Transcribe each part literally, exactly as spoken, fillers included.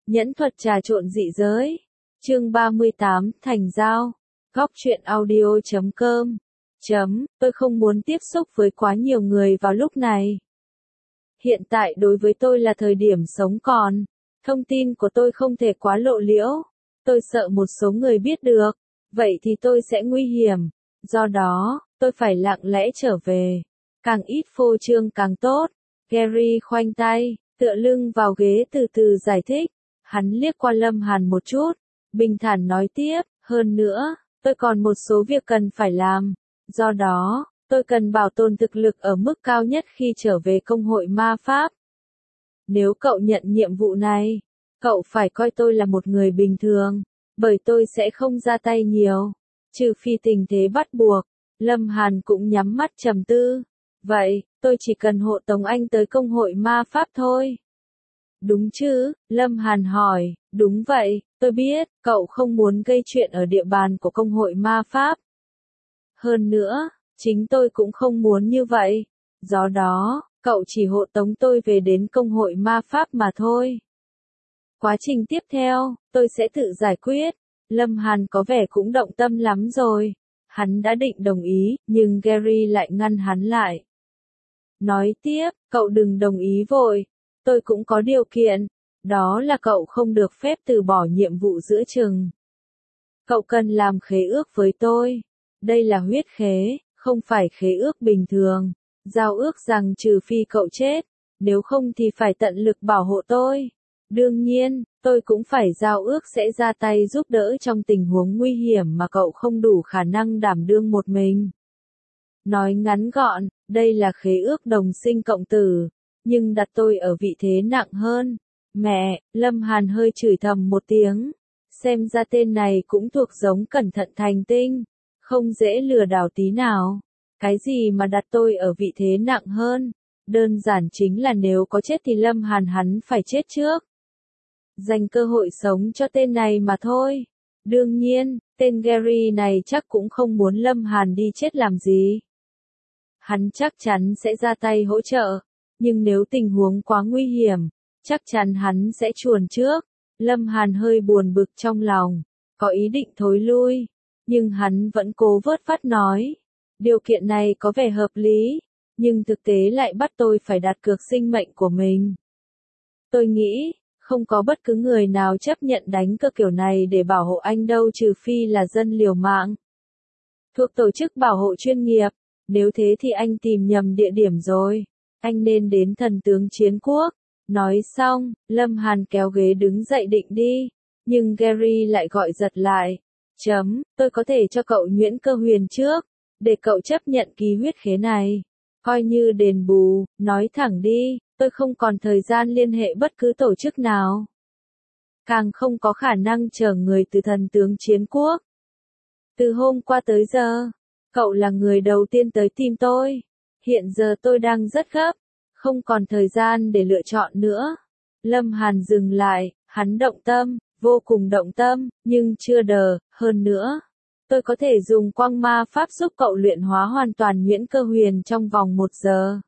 Nhẫn thuật trà trộn dị giới. Chương ba mươi tám, thành giao. Góc truyện audio chấm com. Chấm, tôi không muốn tiếp xúc với quá nhiều người vào lúc này. Hiện tại đối với tôi là thời điểm sống còn. Thông tin của tôi không thể quá lộ liễu. Tôi sợ một số người biết được. Vậy thì tôi sẽ nguy hiểm. Do đó, tôi phải lặng lẽ trở về. Càng ít phô trương càng tốt. Gary khoanh tay, tựa lưng vào ghế từ từ giải thích. Hắn liếc qua Lâm Hàn một chút. Bình thản nói tiếp, hơn nữa, tôi còn một số việc cần phải làm. Do đó, tôi cần bảo tồn thực lực ở mức cao nhất khi trở về công hội ma pháp. Nếu cậu nhận nhiệm vụ này, cậu phải coi tôi là một người bình thường, bởi tôi sẽ không ra tay nhiều, trừ phi tình thế bắt buộc. Lâm Hàn cũng nhắm mắt trầm tư. Vậy, tôi chỉ cần hộ tống anh tới công hội ma pháp thôi. Đúng chứ? Lâm Hàn hỏi. Đúng vậy, tôi biết, cậu không muốn gây chuyện ở địa bàn của công hội ma pháp. Hơn nữa, chính tôi cũng không muốn như vậy. Do đó, cậu chỉ hộ tống tôi về đến công hội ma pháp mà thôi. Quá trình tiếp theo, tôi sẽ tự giải quyết. Lâm Hàn có vẻ cũng động tâm lắm rồi. Hắn đã định đồng ý, nhưng Gary lại ngăn hắn lại. Nói tiếp, cậu đừng đồng ý vội. Tôi cũng có điều kiện. Đó là cậu không được phép từ bỏ nhiệm vụ giữa chừng. Cậu cần làm khế ước với tôi. Đây là huyết khế, không phải khế ước bình thường. Giao ước rằng trừ phi cậu chết, nếu không thì phải tận lực bảo hộ tôi. Đương nhiên, tôi cũng phải giao ước sẽ ra tay giúp đỡ trong tình huống nguy hiểm mà cậu không đủ khả năng đảm đương một mình. Nói ngắn gọn, đây là khế ước đồng sinh cộng tử, nhưng đặt tôi ở vị thế nặng hơn. Mẹ, Lâm Hàn hơi chửi thầm một tiếng. Xem ra tên này cũng thuộc giống cẩn thận thành tinh. Không dễ lừa đảo tí nào. Cái gì mà đặt tôi ở vị thế nặng hơn? Đơn giản chính là nếu có chết thì Lâm Hàn hắn phải chết trước. Dành cơ hội sống cho tên này mà thôi. Đương nhiên, tên Gary này chắc cũng không muốn Lâm Hàn đi chết làm gì. Hắn chắc chắn sẽ ra tay hỗ trợ. Nhưng nếu tình huống quá nguy hiểm, chắc chắn hắn sẽ chuồn trước. Lâm Hàn hơi buồn bực trong lòng, có ý định thối lui, nhưng hắn vẫn cố vớt vát nói. Điều kiện này có vẻ hợp lý, nhưng thực tế lại bắt tôi phải đặt cược sinh mệnh của mình. Tôi nghĩ, không có bất cứ người nào chấp nhận đánh cược kiểu này để bảo hộ anh đâu trừ phi là dân liều mạng. Thuộc tổ chức bảo hộ chuyên nghiệp, nếu thế thì anh tìm nhầm địa điểm rồi. Anh nên đến thần tướng chiến quốc. Nói xong, Lâm Hàn kéo ghế đứng dậy định đi, nhưng Gary lại gọi giật lại. Chấm, tôi có thể cho cậu nhuyễn cơ huyền trước, để cậu chấp nhận ký huyết khế này. Coi như đền bù, nói thẳng đi, tôi không còn thời gian liên hệ bất cứ tổ chức nào. Càng không có khả năng chờ người từ thần tướng chiến quốc. Từ hôm qua tới giờ, cậu là người đầu tiên tới tìm tôi. Hiện giờ tôi đang rất gấp. Không còn thời gian để lựa chọn nữa. Lâm Hàn dừng lại, hắn động tâm, vô cùng động tâm, nhưng chưa đờ, hơn nữa. Tôi có thể dùng quang ma pháp giúp cậu luyện hóa hoàn toàn nhuyễn cơ huyền trong vòng một giờ.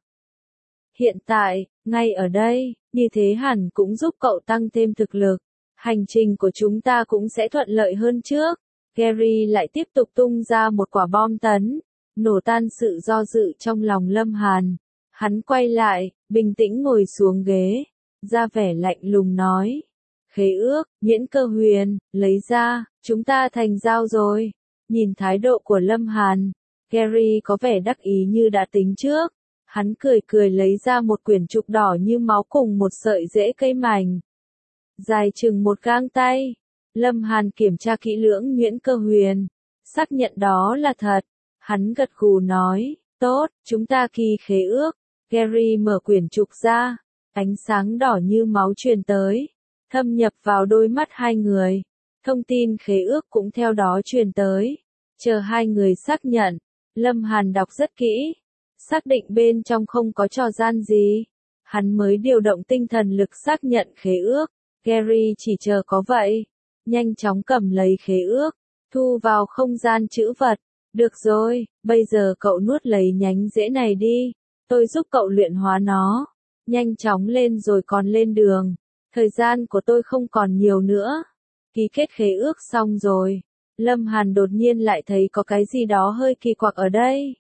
Hiện tại, ngay ở đây, như thế hẳn cũng giúp cậu tăng thêm thực lực. Hành trình của chúng ta cũng sẽ thuận lợi hơn trước. Gary lại tiếp tục tung ra một quả bom tấn, nổ tan sự do dự trong lòng Lâm Hàn. Hắn quay lại, bình tĩnh ngồi xuống ghế, ra vẻ lạnh lùng nói. Khế ước, nhuyễn cơ huyền, lấy ra, chúng ta thành giao rồi. Nhìn thái độ của Lâm Hàn, Gary có vẻ đắc ý như đã tính trước. Hắn cười cười lấy ra một quyển trục đỏ như máu cùng một sợi rễ cây mảnh. Dài chừng một gang tay. Lâm Hàn kiểm tra kỹ lưỡng nhuyễn cơ huyền, xác nhận đó là thật. Hắn gật gù nói, tốt, chúng ta ký khế ước. Gary mở quyển trục ra, ánh sáng đỏ như máu truyền tới, thâm nhập vào đôi mắt hai người. Thông tin khế ước cũng theo đó truyền tới. Chờ hai người xác nhận, Lâm Hàn đọc rất kỹ, xác định bên trong không có trò gian gì. Hắn mới điều động tinh thần lực xác nhận khế ước. Gary chỉ chờ có vậy, nhanh chóng cầm lấy khế ước, thu vào không gian trữ vật. Được rồi, bây giờ cậu nuốt lấy nhánh rễ này đi. Tôi giúp cậu luyện hóa nó. Nhanh chóng lên rồi còn lên đường. Thời gian của tôi không còn nhiều nữa. Ký kết khế ước xong rồi. Lâm Hàn đột nhiên lại thấy có cái gì đó hơi kỳ quặc ở đây.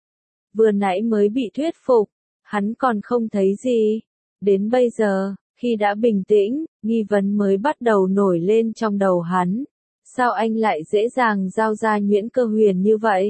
Vừa nãy mới bị thuyết phục, hắn còn không thấy gì. Đến bây giờ, khi đã bình tĩnh, nghi vấn mới bắt đầu nổi lên trong đầu hắn. Sao anh lại dễ dàng giao ra nhuyễn cơ huyền như vậy?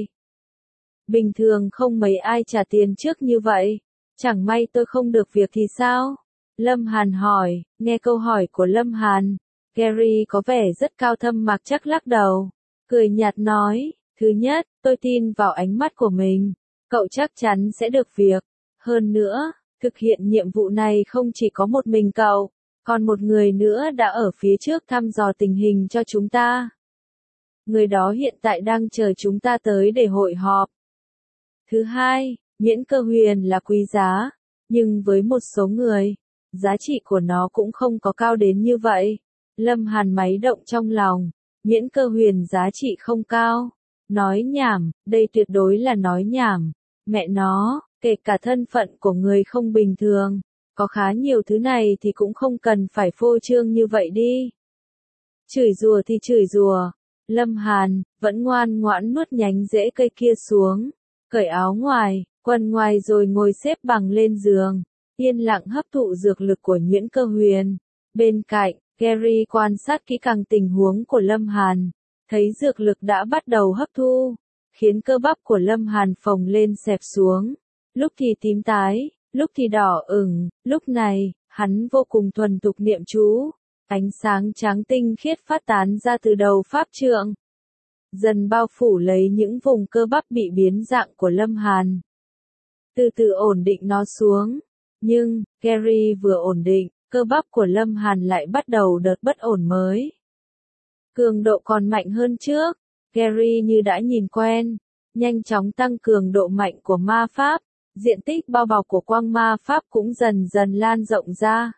Bình thường không mấy ai trả tiền trước như vậy. Chẳng may tôi không được việc thì sao? Lâm Hàn hỏi. Nghe câu hỏi của Lâm Hàn, Gary có vẻ rất cao thâm mặc chắc lắc đầu. Cười nhạt nói, thứ nhất, tôi tin vào ánh mắt của mình. Cậu chắc chắn sẽ được việc. Hơn nữa, thực hiện nhiệm vụ này không chỉ có một mình cậu, còn một người nữa đã ở phía trước thăm dò tình hình cho chúng ta. Người đó hiện tại đang chờ chúng ta tới để hội họp. Thứ hai, nhuyễn cơ huyền là quý giá, nhưng với một số người, giá trị của nó cũng không có cao đến như vậy. Lâm Hàn máy động trong lòng, nhuyễn cơ huyền giá trị không cao. Nói nhảm, đây tuyệt đối là nói nhảm. Mẹ nó, kể cả thân phận của người không bình thường, có khá nhiều thứ này thì cũng không cần phải phô trương như vậy đi. Chửi rủa thì chửi rủa. Lâm Hàn vẫn ngoan ngoãn nuốt nhánh rễ cây kia xuống, cởi áo ngoài, quần ngoài rồi ngồi xếp bằng lên giường, yên lặng hấp thụ dược lực của nhuyễn cơ huyền. Bên cạnh, Gary quan sát kỹ càng tình huống của Lâm Hàn, thấy dược lực đã bắt đầu hấp thu, khiến cơ bắp của Lâm Hàn phồng lên xẹp xuống, lúc thì tím tái, lúc thì đỏ ửng. Lúc này, hắn vô cùng thuần thục niệm chú, ánh sáng trắng tinh khiết phát tán ra từ đầu pháp trượng, dần bao phủ lấy những vùng cơ bắp bị biến dạng của Lâm Hàn. Từ từ ổn định nó xuống. Nhưng, Gary vừa ổn định, cơ bắp của Lâm Hàn lại bắt đầu đợt bất ổn mới. Cường độ còn mạnh hơn trước. Gary như đã nhìn quen, nhanh chóng tăng cường độ mạnh của ma pháp, diện tích bao bọc của quang ma pháp cũng dần dần lan rộng ra.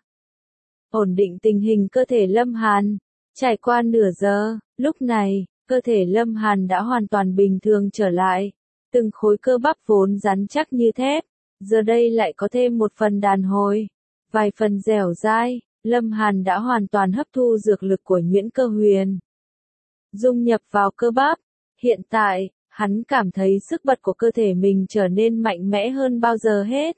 Ổn định tình hình cơ thể Lâm Hàn. Trải qua nửa giờ, lúc này, cơ thể Lâm Hàn đã hoàn toàn bình thường trở lại. Từng khối cơ bắp vốn rắn chắc như thép, giờ đây lại có thêm một phần đàn hồi, vài phần dẻo dai. Lâm Hàn đã hoàn toàn hấp thu dược lực của nhuyễn cơ huyền, dung nhập vào cơ bắp. Hiện tại, hắn cảm thấy sức bật của cơ thể mình trở nên mạnh mẽ hơn bao giờ hết.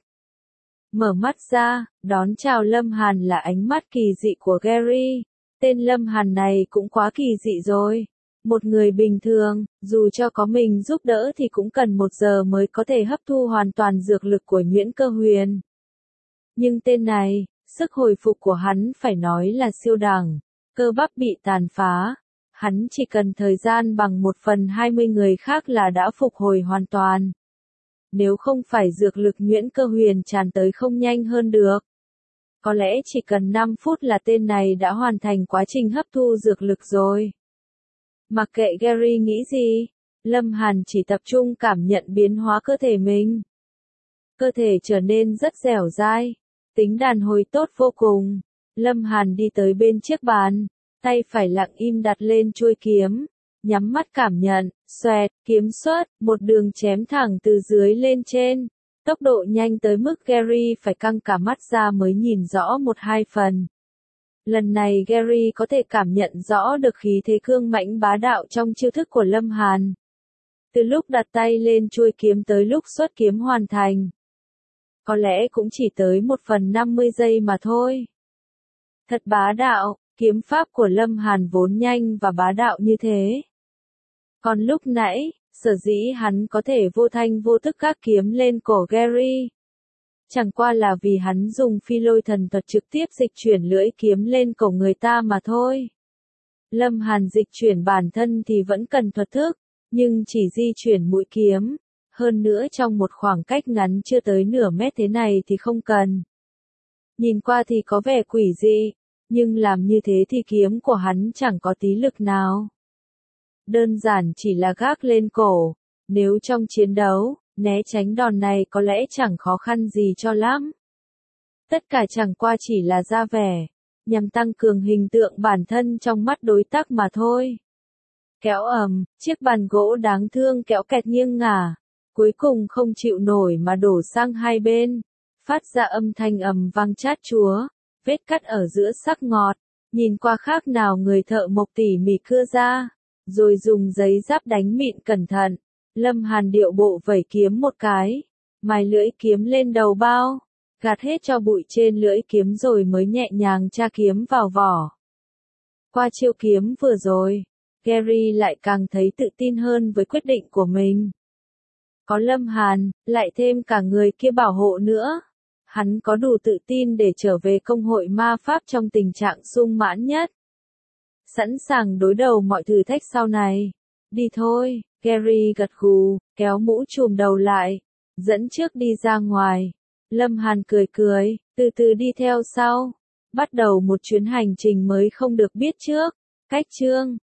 Mở mắt ra, đón chào Lâm Hàn là ánh mắt kỳ dị của Gary. Tên Lâm Hàn này cũng quá kỳ dị rồi. Một người bình thường, dù cho có mình giúp đỡ thì cũng cần một giờ mới có thể hấp thu hoàn toàn dược lực của nhuyễn cơ huyền. Nhưng tên này, sức hồi phục của hắn phải nói là siêu đẳng. Cơ bắp bị tàn phá, hắn chỉ cần thời gian bằng một phần hai mươi người khác là đã phục hồi hoàn toàn. Nếu không phải dược lực nhuyễn cơ huyền tràn tới không nhanh hơn được, có lẽ chỉ cần năm phút là tên này đã hoàn thành quá trình hấp thu dược lực rồi. Mặc kệ Gary nghĩ gì, Lâm Hàn chỉ tập trung cảm nhận biến hóa cơ thể mình. Cơ thể trở nên rất dẻo dai, tính đàn hồi tốt vô cùng. Lâm Hàn đi tới bên chiếc bàn, tay phải lặng im đặt lên chuôi kiếm, nhắm mắt cảm nhận, xoẹt, kiếm xuất, một đường chém thẳng từ dưới lên trên. Tốc độ nhanh tới mức Gary phải căng cả mắt ra mới nhìn rõ một hai phần. Lần này Gary có thể cảm nhận rõ được khí thế cương mãnh bá đạo trong chiêu thức của Lâm Hàn. Từ lúc đặt tay lên chuôi kiếm tới lúc xuất kiếm hoàn thành, có lẽ cũng chỉ tới một phần năm mươi giây mà thôi. Thật bá đạo, kiếm pháp của Lâm Hàn vốn nhanh và bá đạo như thế. Còn lúc nãy, sở dĩ hắn có thể vô thanh vô tức gác kiếm lên cổ Gary, chẳng qua là vì hắn dùng phi lôi thần thuật trực tiếp dịch chuyển lưỡi kiếm lên cổ người ta mà thôi. Lâm Hàn dịch chuyển bản thân thì vẫn cần thuật thức, nhưng chỉ di chuyển mũi kiếm, hơn nữa trong một khoảng cách ngắn chưa tới nửa mét thế này thì không cần. Nhìn qua thì có vẻ quỷ dị, nhưng làm như thế thì kiếm của hắn chẳng có tí lực nào. Đơn giản chỉ là gác lên cổ, nếu trong chiến đấu, né tránh đòn này có lẽ chẳng khó khăn gì cho lắm. Tất cả chẳng qua chỉ là ra vẻ, nhằm tăng cường hình tượng bản thân trong mắt đối tác mà thôi. Kéo ầm, chiếc bàn gỗ đáng thương kéo kẹt nghiêng ngả, cuối cùng không chịu nổi mà đổ sang hai bên, phát ra âm thanh ầm vang chát chúa. vết cắt ở giữa sắc ngọt, nhìn qua khác nào người thợ mộc tỉ mỉ cưa ra, rồi dùng giấy giáp đánh mịn cẩn thận. Lâm Hàn điệu bộ vẩy kiếm một cái, mài lưỡi kiếm lên đầu bao, gạt hết cho bụi trên lưỡi kiếm rồi mới nhẹ nhàng tra kiếm vào vỏ. Qua chiêu kiếm vừa rồi, Gary lại càng thấy tự tin hơn với quyết định của mình. Có Lâm Hàn, lại thêm cả người kia bảo hộ nữa. Hắn có đủ tự tin để trở về công hội ma pháp trong tình trạng sung mãn nhất. Sẵn sàng đối đầu mọi thử thách sau này. Đi thôi, Gary gật gù, kéo mũ trùm đầu lại, dẫn trước đi ra ngoài. Lâm Hàn cười cười, từ từ đi theo sau. Bắt đầu một chuyến hành trình mới không được biết trước. Cách chương